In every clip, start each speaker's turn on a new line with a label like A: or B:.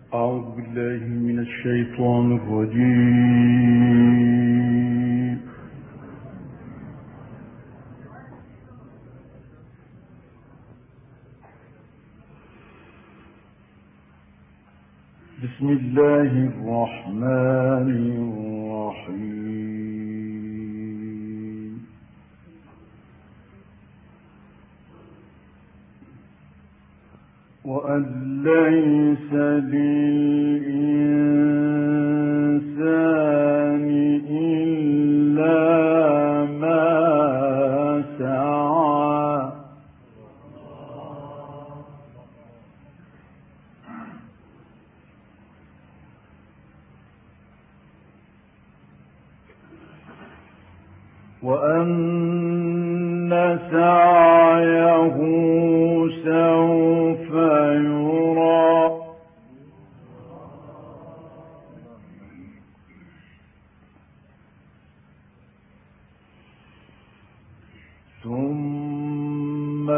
A: أعوذ بالله من الشيطان الرجيم. بسم الله الرحمن الرحيم. وأن ليس للإنسان إلا ما سعى وأن سعيه سوف يرى ثم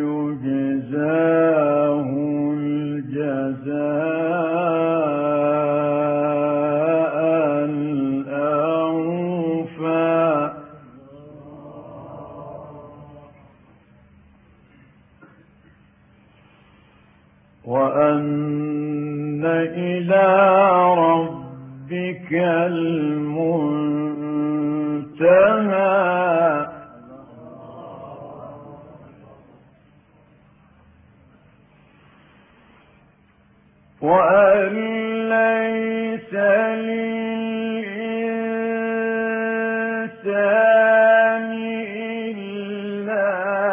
A: يجزاه الجزاء الأوفى وأن إلى ربك المنتهى وأن ليس للإنسان إلا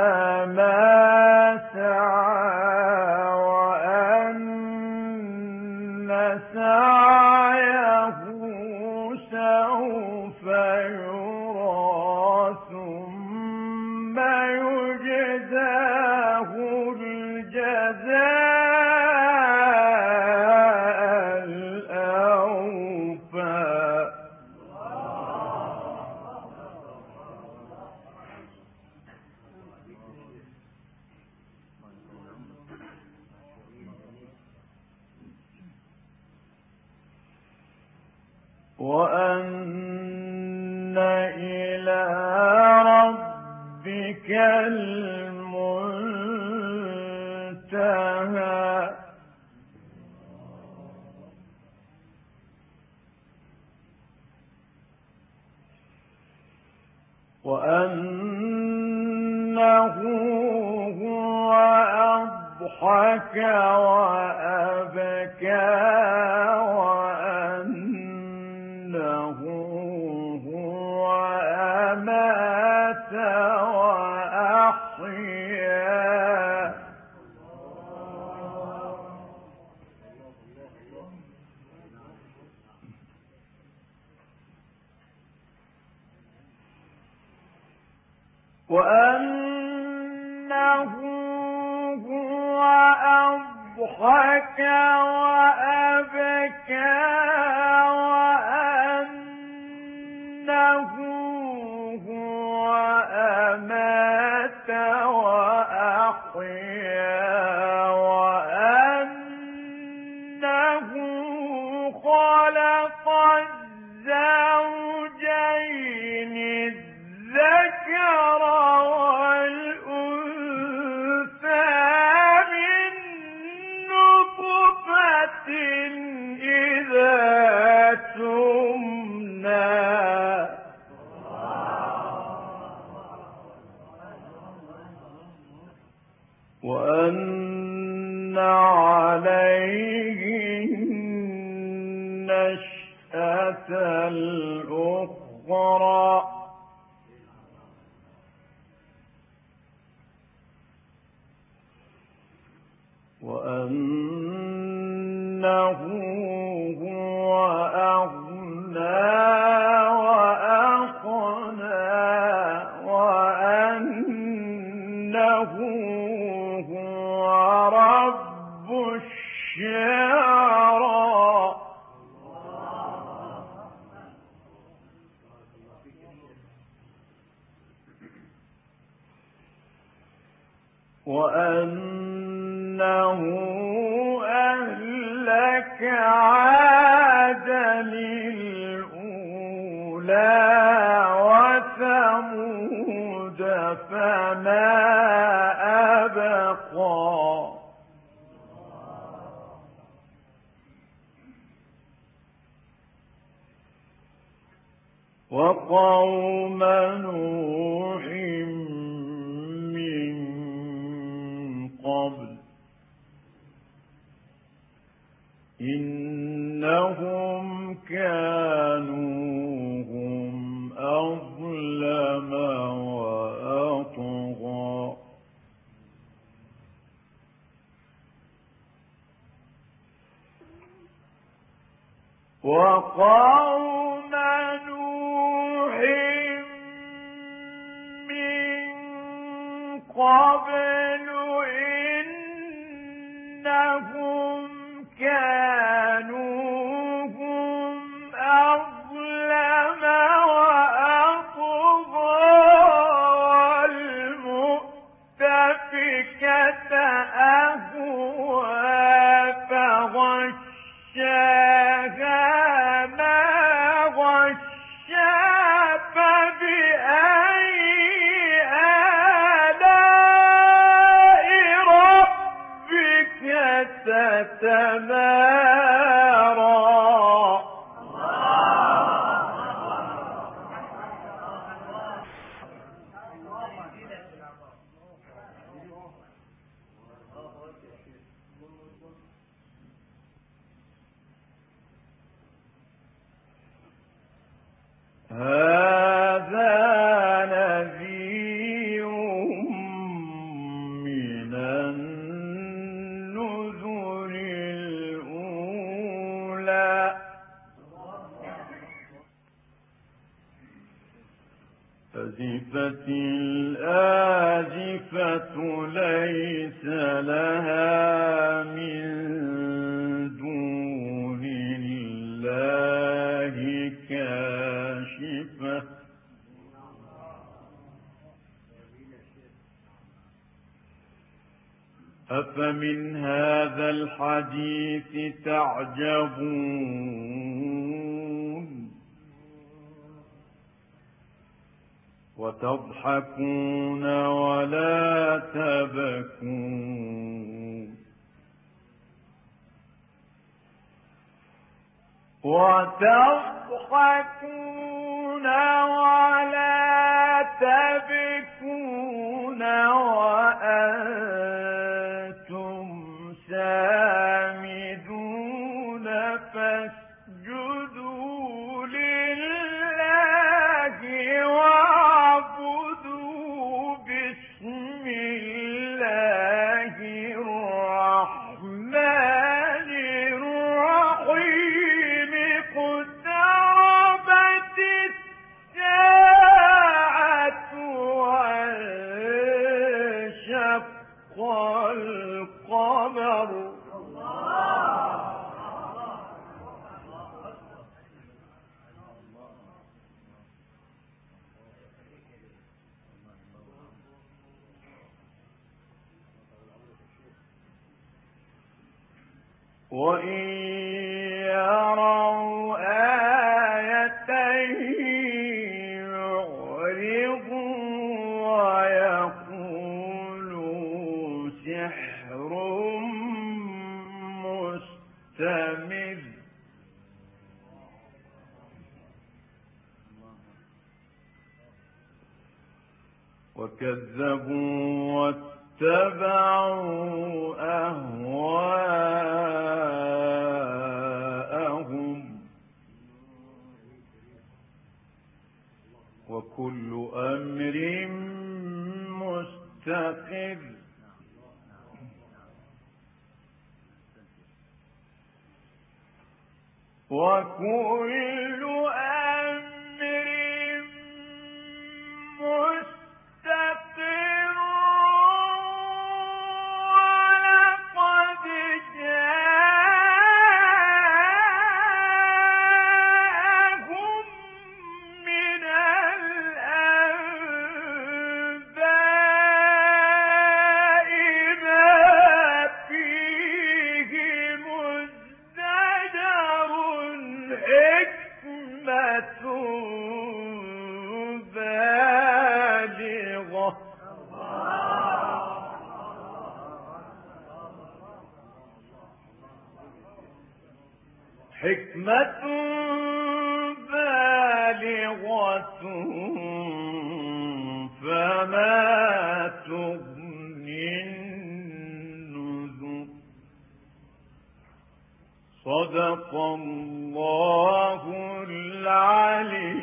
A: ما سعى وأن سعيه سوف يرى ثم يجزاه الجزاء الأوفى وأن إلى ربك المنتهى وأنه هو أضحك وأبكى وأنه هو أمات وأحيا وأنه هو أضحك وأبكى وأنه هو أمات وأحيا وأنه خلق الزوجين الذكر والأنثى من نطفة إذا تمنى وأن عليه النشأة الأخرى وأنه هو أغنى وأقنى وأنه هو رب الشعرى وأنه أهلك عادا الأولى وثمود فما أبقى وقوم نوح من قبل إنهم كانوا هم أظلم وأطغى وقوم نوح من قبل إنهم كانوا هم أظلم وأطغى والمؤتفكة أهوى فغشاها ما غشا فبأي آلاء ربك تتمارى هذا نذير من النذر الأولى أزفت الآزفة ليس لها من دون الله كاشفة أفمن هذا الحديث تعجبون وتضحكون ولا تبكون وتضحكون ولا تبكون وأنتم سامدون فاسجدوا لله واعبدوا باسم الله الرحمن الرحيم اقتربت الساعة وانشق القمر وإن يروا آية يعرضوا ويقولوا سحر مستمر وكذبوا واتبعوا أهواءهم وكل أمر مستقر وكل أمر مستقر ولقد جاءهم من الأنباء ما فيه مزدجر حكمة بالغة فما تغني النذر. صدق الله العلي